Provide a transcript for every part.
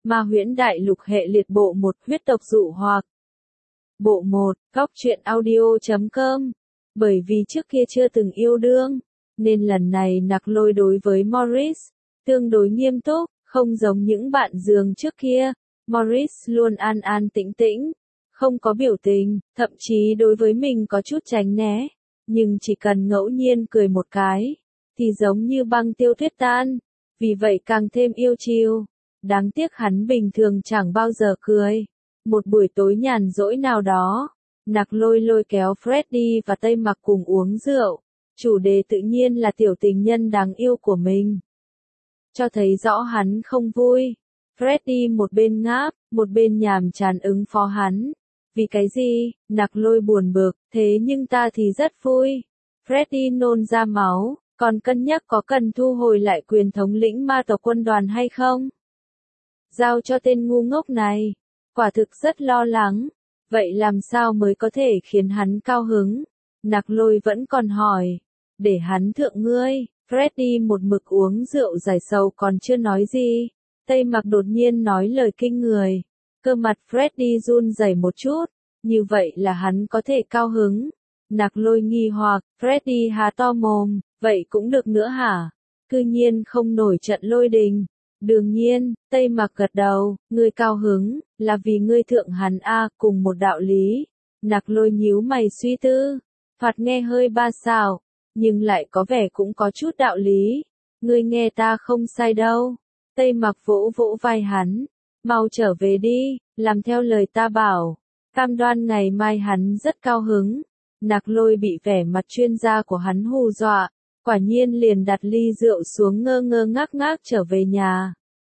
Ma huyễn đại lục hệ liệt bộ 1 huyết tộc dụ hoặc. Bộ 1, góc truyện audio.com. Bởi vì trước kia chưa từng yêu đương, nên lần này Nặc Lôi đối với Morris tương đối nghiêm túc, không giống những bạn giường trước kia. Morris luôn an an tĩnh tĩnh, không có biểu tình, thậm chí đối với mình có chút tránh né, nhưng chỉ cần ngẫu nhiên cười một cái, thì giống như băng tiêu tuyết tan, vì vậy càng thêm yêu chiều. Đáng tiếc hắn bình thường chẳng bao giờ cười. Một buổi tối nhàn rỗi nào đó, Nặc Lôi lôi kéo Freddy và Tây Mặc cùng uống rượu. Chủ đề tự nhiên là tiểu tình nhân đáng yêu của mình. Cho thấy rõ hắn không vui. Freddy một bên ngáp, một bên nhàm chán ứng phó hắn. Vì cái gì? Nặc Lôi buồn bực, thế nhưng ta thì rất vui. Freddy nôn ra máu, còn cân nhắc có cần thu hồi lại quyền thống lĩnh ma tộc quân đoàn hay không? Giao cho tên ngu ngốc này. Quả thực rất lo lắng. Vậy làm sao mới có thể khiến hắn cao hứng? Nặc Lôi vẫn còn hỏi. Để hắn thượng ngươi. Freddy một mực uống rượu giải sầu còn chưa nói gì. Tây Mặc đột nhiên nói lời kinh người. Cơ mặt Freddy run rẩy một chút. Như vậy là hắn có thể cao hứng. Nặc Lôi nghi hoặc, Freddy há to mồm. Vậy cũng được nữa hả? Cư nhiên không nổi trận lôi đình. Đương nhiên, Tây Mặc gật đầu, ngươi cao hứng, là vì ngươi thượng hắn cùng một đạo lý. Nặc Lôi nhíu mày suy tư, thoạt nghe hơi ba xạo, nhưng lại có vẻ cũng có chút đạo lý. Ngươi nghe ta không sai đâu. Tây Mặc vỗ vỗ vai hắn, mau trở về đi, làm theo lời ta bảo. Cam đoan ngày mai hắn rất cao hứng. Nặc Lôi bị vẻ mặt chuyên gia của hắn hù dọa. Quả nhiên liền đặt ly rượu xuống ngơ ngơ ngác ngác trở về nhà.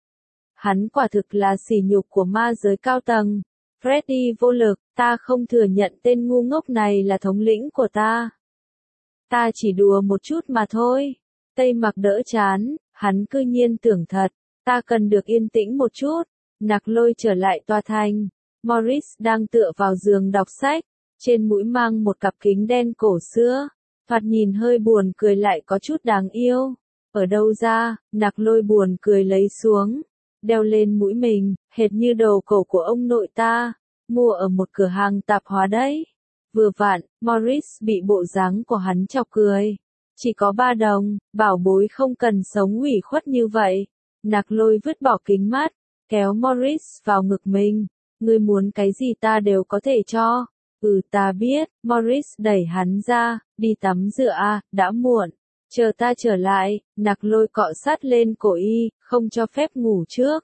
Hắn quả thực là sỉ nhục của ma giới cao tầng. Freddy vô lực, ta không thừa nhận tên ngu ngốc này là thống lĩnh của ta. Ta chỉ đùa một chút mà thôi. Tây Mặc đỡ chán, hắn cư nhiên tưởng thật, ta cần được yên tĩnh một chút. Nặc Lôi trở lại tòa thành. Morris đang tựa vào giường đọc sách, trên mũi mang một cặp kính đen cổ xưa. Thoạt nhìn hơi buồn cười lại có chút đáng yêu. Ở đâu ra? Nặc Lôi buồn cười lấy xuống, đeo lên mũi mình, hệt như đầu cổ của ông nội ta, mua ở một cửa hàng tạp hóa đấy. Vừa vặn, Morris bị bộ dáng của hắn chọc cười. Chỉ có 3 đồng, bảo bối không cần sống ủy khuất như vậy. Nặc Lôi vứt bỏ kính mắt, kéo Morris vào ngực mình. Ngươi muốn cái gì ta đều có thể cho. Ta biết. Morris đẩy hắn ra, đi tắm rửa đã muộn. Chờ ta trở lại. Nặc Lôi cọ sát lên cổ y, không cho phép ngủ trước.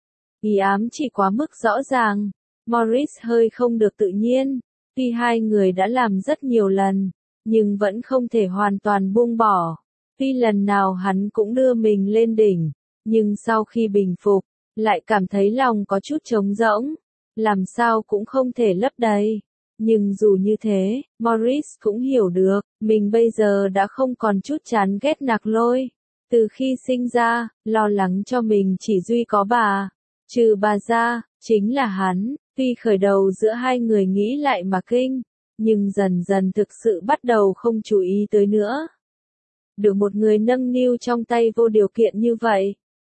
Ý ám chỉ quá mức rõ ràng. Morris hơi không được tự nhiên. Tuy hai người đã làm rất nhiều lần, nhưng vẫn không thể hoàn toàn buông bỏ. Tuy lần nào hắn cũng đưa mình lên đỉnh, nhưng sau khi bình phục, lại cảm thấy lòng có chút trống rỗng. Làm sao cũng không thể lấp đầy. Nhưng dù như thế, Morris cũng hiểu được, mình bây giờ đã không còn chút chán ghét Nặc Lôi. Từ khi sinh ra, lo lắng cho mình chỉ duy có bà. Trừ bà ra, chính là hắn. Tuy khởi đầu giữa hai người nghĩ lại mà kinh, nhưng dần dần thực sự bắt đầu không chú ý tới nữa. Được một người nâng niu trong tay vô điều kiện như vậy,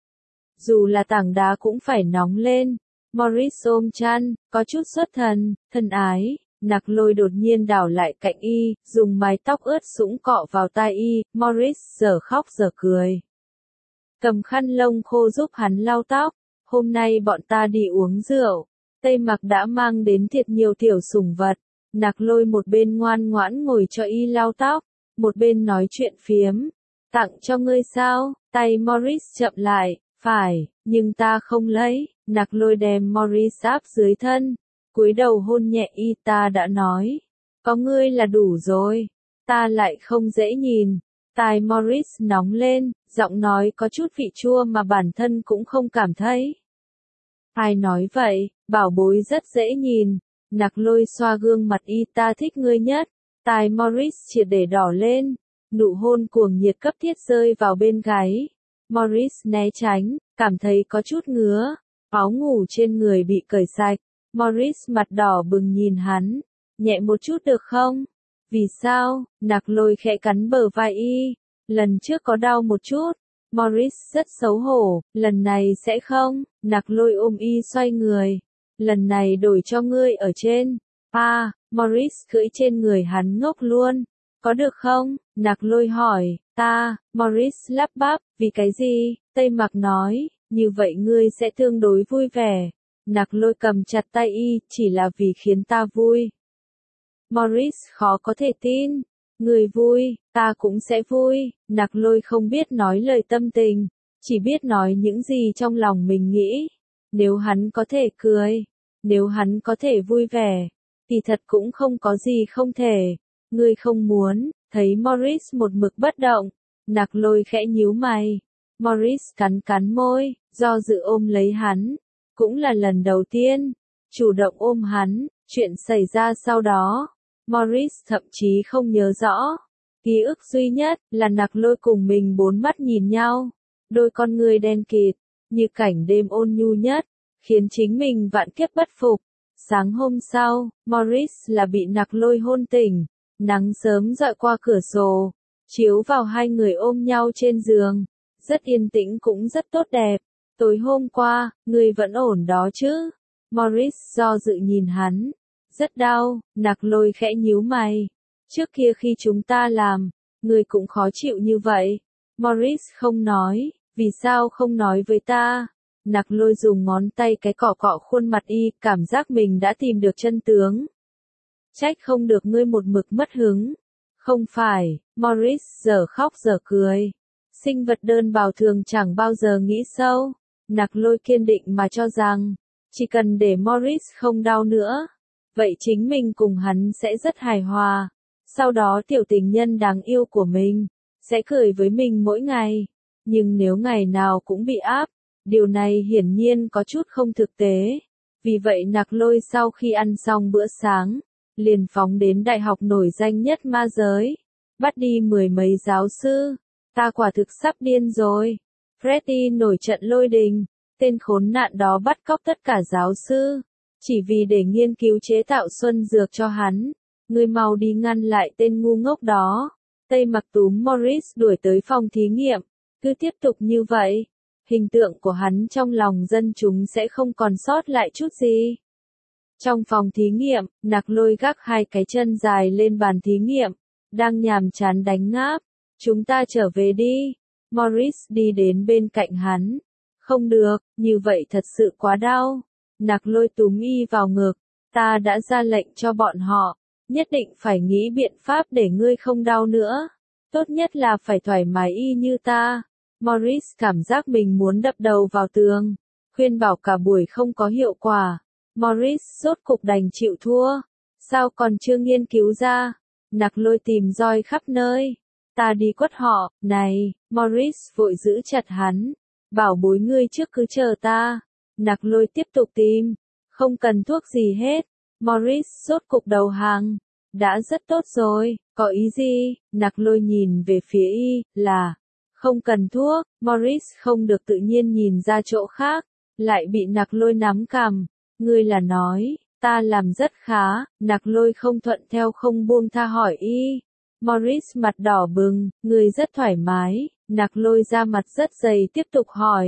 dù là tảng đá cũng phải nóng lên. Morris ôm chăn, có chút xuất thần, thân ái. Nặc Lôi đột nhiên đảo lại cạnh y, dùng mái tóc ướt sũng cọ vào tai y. Morris giờ khóc giờ cười, cầm khăn lông khô giúp hắn lau tóc. Hôm nay bọn ta đi uống rượu. Tây Mặc đã mang đến thiệt nhiều tiểu sủng vật. Nặc Lôi một bên ngoan ngoãn ngồi cho y lau tóc, một bên nói chuyện phiếm. Tặng cho ngươi sao? Tay Morris chậm lại, phải, nhưng ta không lấy. Nặc Lôi đem Morris áp dưới thân, cúi đầu hôn nhẹ y. Ta đã nói, có ngươi là đủ rồi. Ta lại không dễ nhìn. Tai Morris nóng lên, giọng nói có chút vị chua mà bản thân cũng không cảm thấy. Ai nói vậy? Bảo bối rất dễ nhìn. Nặc Lôi xoa gương mặt y. Ta thích ngươi nhất. Tai Morris triệt để đỏ lên, nụ hôn cuồng nhiệt cấp thiết rơi vào bên gáy. Morris né tránh, cảm thấy có chút ngứa. Áo ngủ trên người bị cởi sạch. Morris mặt đỏ bừng nhìn hắn. Nhẹ một chút được không? Vì sao? Nặc Lôi khẽ cắn bờ vai y. Lần trước có đau một chút, Morris rất xấu hổ, lần này sẽ không, Nặc Lôi ôm y xoay người. Lần này đổi cho ngươi ở trên. Morris cưỡi trên người hắn ngốc luôn. Có được không? Nặc Lôi hỏi, Morris lắp bắp, vì cái gì? Tây Mặc nói, như vậy ngươi sẽ tương đối vui vẻ. Nặc Lôi cầm chặt tay y, chỉ là vì khiến ta vui. Morris khó có thể tin. Người vui, ta cũng sẽ vui. Nặc Lôi không biết nói lời tâm tình, chỉ biết nói những gì trong lòng mình nghĩ. Nếu hắn có thể cười, nếu hắn có thể vui vẻ, thì thật cũng không có gì không thể. Ngươi không muốn, thấy Morris một mực bất động. Nặc Lôi khẽ nhíu mày. Morris cắn cắn môi, do dự ôm lấy hắn. Cũng là lần đầu tiên, chủ động ôm hắn, chuyện xảy ra sau đó. Morris thậm chí không nhớ rõ. Ký ức duy nhất là Nặc Lôi cùng mình bốn mắt nhìn nhau. Đôi con người đen kịt, như cảnh đêm ôn nhu nhất, khiến chính mình vạn kiếp bất phục. Sáng hôm sau, Morris là bị Nặc Lôi hôn tỉnh. Nắng sớm rọi qua cửa sổ, chiếu vào hai người ôm nhau trên giường. Rất yên tĩnh cũng rất tốt đẹp. Tối hôm qua, ngươi vẫn ổn đó chứ? Morris do dự nhìn hắn. Rất đau, Nặc Lôi khẽ nhíu mày. Trước kia khi chúng ta làm, ngươi cũng khó chịu như vậy. Morris không nói, vì sao không nói với ta? Nặc Lôi dùng ngón tay cái cọ cọ khuôn mặt y, cảm giác mình đã tìm được chân tướng. Trách không được ngươi một mực mất hứng. Không phải, Morris giờ khóc giờ cười. Sinh vật đơn bào thường chẳng bao giờ nghĩ sâu. Nặc Lôi kiên định mà cho rằng, chỉ cần để Morris không đau nữa, vậy chính mình cùng hắn sẽ rất hài hòa. Sau đó tiểu tình nhân đáng yêu của mình sẽ cười với mình mỗi ngày. Nhưng nếu ngày nào cũng bị áp, điều này hiển nhiên có chút không thực tế. Vì vậy Nặc Lôi sau khi ăn xong bữa sáng, liền phóng đến đại học nổi danh nhất ma giới, bắt đi 10 mấy giáo sư. Ta quả thực sắp điên rồi. Freddy nổi trận lôi đình, tên khốn nạn đó bắt cóc tất cả giáo sư, chỉ vì để nghiên cứu chế tạo xuân dược cho hắn. Ngươi mau đi ngăn lại tên ngu ngốc đó. Tây Mặc túm Morris đuổi tới phòng thí nghiệm. Cứ tiếp tục như vậy, hình tượng của hắn trong lòng dân chúng sẽ không còn sót lại chút gì. Trong phòng thí nghiệm, Nặc Lôi gác hai cái chân dài lên bàn thí nghiệm, đang nhàm chán đánh ngáp. Chúng ta trở về đi. Morris đi đến bên cạnh hắn. Không được, như vậy thật sự quá đau. Nặc Lôi túm y vào ngực. Ta đã ra lệnh cho bọn họ, nhất định phải nghĩ biện pháp để ngươi không đau nữa. Tốt nhất là phải thoải mái y như ta. Morris cảm giác mình muốn đập đầu vào tường. Khuyên bảo cả buổi không có hiệu quả. Morris rốt cục đành chịu thua. Sao còn chưa nghiên cứu ra? Nặc Lôi tìm roi khắp nơi. Ta đi quất họ. Này, Morris vội giữ chặt hắn. Bảo bối ngươi trước cứ chờ ta. Nặc Lôi tiếp tục tìm. Không cần thuốc gì hết. Morris rốt cục đầu hàng. Đã rất tốt rồi, có ý gì? Nặc Lôi nhìn về phía y, là không cần thuốc. Morris không được tự nhiên nhìn ra chỗ khác, lại bị Nặc Lôi nắm cằm. Ngươi là nói, ta làm rất khá. Nặc Lôi không thuận theo không buông tha hỏi y. Morris mặt đỏ bừng, ngươi rất thoải mái. Nặc Lôi ra mặt rất dày tiếp tục hỏi.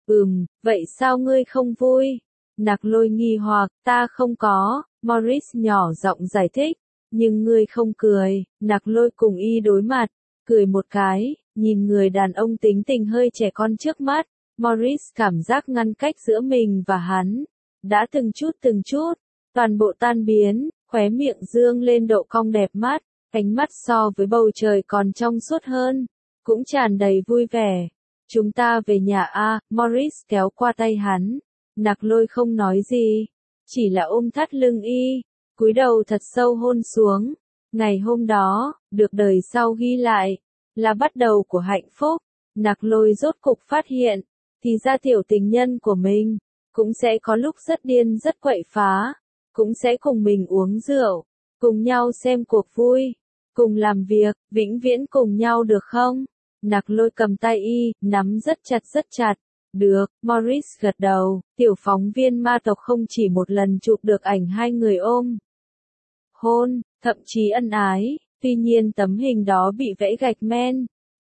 Vậy sao ngươi không vui? Nặc Lôi nghi hoặc, ta không có. Morris nhỏ giọng giải thích. Nhưng ngươi không cười. Nặc Lôi cùng y đối mặt, cười một cái, nhìn người đàn ông tính tình hơi trẻ con trước mắt. Morris cảm giác ngăn cách giữa mình và hắn đã từng chút, toàn bộ tan biến, khóe miệng dương lên độ cong đẹp mắt, ánh mắt so với bầu trời còn trong suốt hơn, cũng tràn đầy vui vẻ. Chúng ta về nhà a. Morris kéo qua tay hắn. Nặc Lôi không nói gì, chỉ là ôm thắt lưng y, cúi đầu thật sâu hôn xuống. Ngày hôm đó, được đời sau ghi lại, là bắt đầu của hạnh phúc. Nặc Lôi rốt cục phát hiện, thì ra tiểu tình nhân của mình, cũng sẽ có lúc rất điên rất quậy phá, cũng sẽ cùng mình uống rượu, cùng nhau xem cuộc vui, cùng làm việc, vĩnh viễn cùng nhau được không? Nặc Lôi cầm tay y, nắm rất chặt. Được, Morris gật đầu. Tiểu phóng viên ma tộc không chỉ một lần chụp được ảnh hai người ôm hôn, thậm chí ân ái, tuy nhiên tấm hình đó bị vẽ gạch men,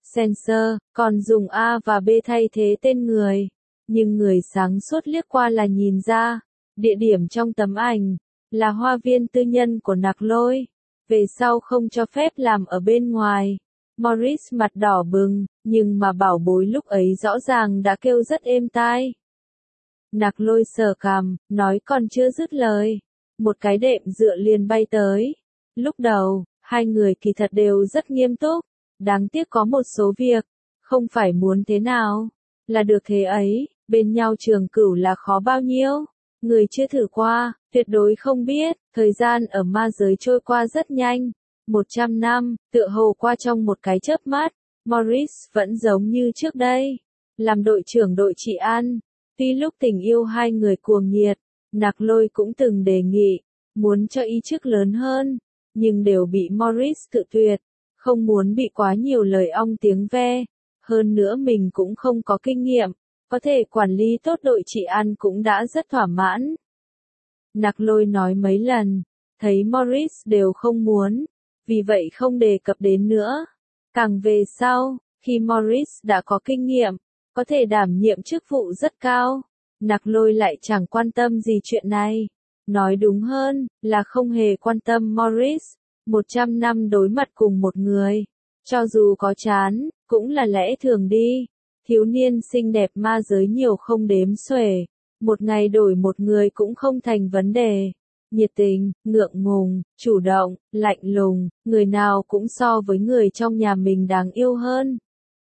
Sensor, còn dùng A và B thay thế tên người. Nhưng người sáng suốt liếc qua là nhìn ra, địa điểm trong tấm ảnh, là hoa viên tư nhân của Nặc Lôi. Về sau không cho phép làm ở bên ngoài. Morris mặt đỏ bừng, nhưng mà bảo bối lúc ấy rõ ràng đã kêu rất êm tai. Nặc Lôi sờ cằm, nói còn chưa dứt lời. Một cái đệm dựa liền bay tới. Lúc đầu, hai người kỳ thật đều rất nghiêm túc. Đáng tiếc có một số việc, không phải muốn thế nào, là được thế ấy, bên nhau trường cửu là khó bao nhiêu. Người chưa thử qua, tuyệt đối không biết, thời gian ở ma giới trôi qua rất nhanh. 100 năm, tựa hồ qua trong một cái chớp mắt, Morris vẫn giống như trước đây. Làm đội trưởng đội trị an, tuy lúc tình yêu hai người cuồng nhiệt, Nặc Lôi cũng từng đề nghị, muốn cho y chức lớn hơn, nhưng đều bị Morris cự tuyệt, không muốn bị quá nhiều lời ong tiếng ve. Hơn nữa mình cũng không có kinh nghiệm, có thể quản lý tốt đội trị an cũng đã rất thỏa mãn. Nặc Lôi nói mấy lần, thấy Morris đều không muốn, vì vậy không đề cập đến nữa. Càng về sau, khi Morris đã có kinh nghiệm, có thể đảm nhiệm chức vụ rất cao, Nặc Lôi lại chẳng quan tâm gì chuyện này. Nói đúng hơn, là không hề quan tâm Morris. 100 năm đối mặt cùng một người, cho dù có chán, cũng là lẽ thường đi. Thiếu niên xinh đẹp ma giới nhiều không đếm xuể, một ngày đổi một người cũng không thành vấn đề. Nhiệt tình, ngượng ngùng, chủ động, lạnh lùng, người nào cũng so với người trong nhà mình đáng yêu hơn.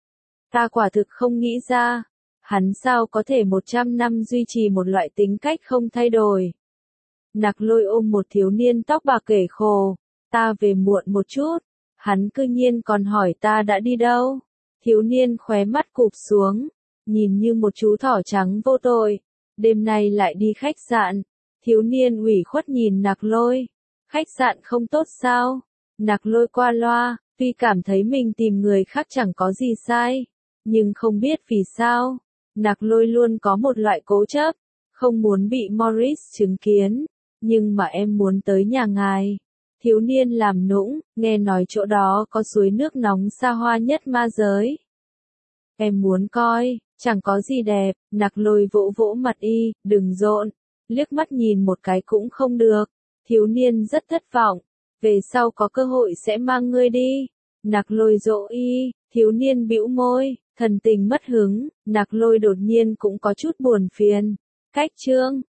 Ta quả thực không nghĩ ra, hắn sao có thể 100 năm duy trì một loại tính cách không thay đổi. Nặc Lôi ôm một thiếu niên tóc bạc kể khổ, ta về muộn một chút, hắn cư nhiên còn hỏi ta đã đi đâu. Thiếu niên khóe mắt cụp xuống, nhìn như một chú thỏ trắng vô tội. Đêm nay lại đi khách sạn. Thiếu niên ủy khuất nhìn Nặc Lôi. Khách sạn không tốt sao? Nặc Lôi qua loa, tuy cảm thấy mình tìm người khác chẳng có gì sai, nhưng không biết vì sao. Nặc Lôi luôn có một loại cố chấp, không muốn bị Morris chứng kiến. Nhưng mà em muốn tới nhà ngài. Thiếu niên làm nũng, nghe nói chỗ đó có suối nước nóng xa hoa nhất ma giới. Em muốn coi, chẳng có gì đẹp. Nặc Lôi vỗ vỗ mặt y, đừng rộn, liếc mắt nhìn một cái cũng không được. Thiếu niên rất thất vọng, về sau có cơ hội sẽ mang ngươi đi. Nặc Lôi dỗ y, thiếu niên bĩu môi, thần tình mất hứng. Nặc Lôi đột nhiên cũng có chút buồn phiền. Cách chương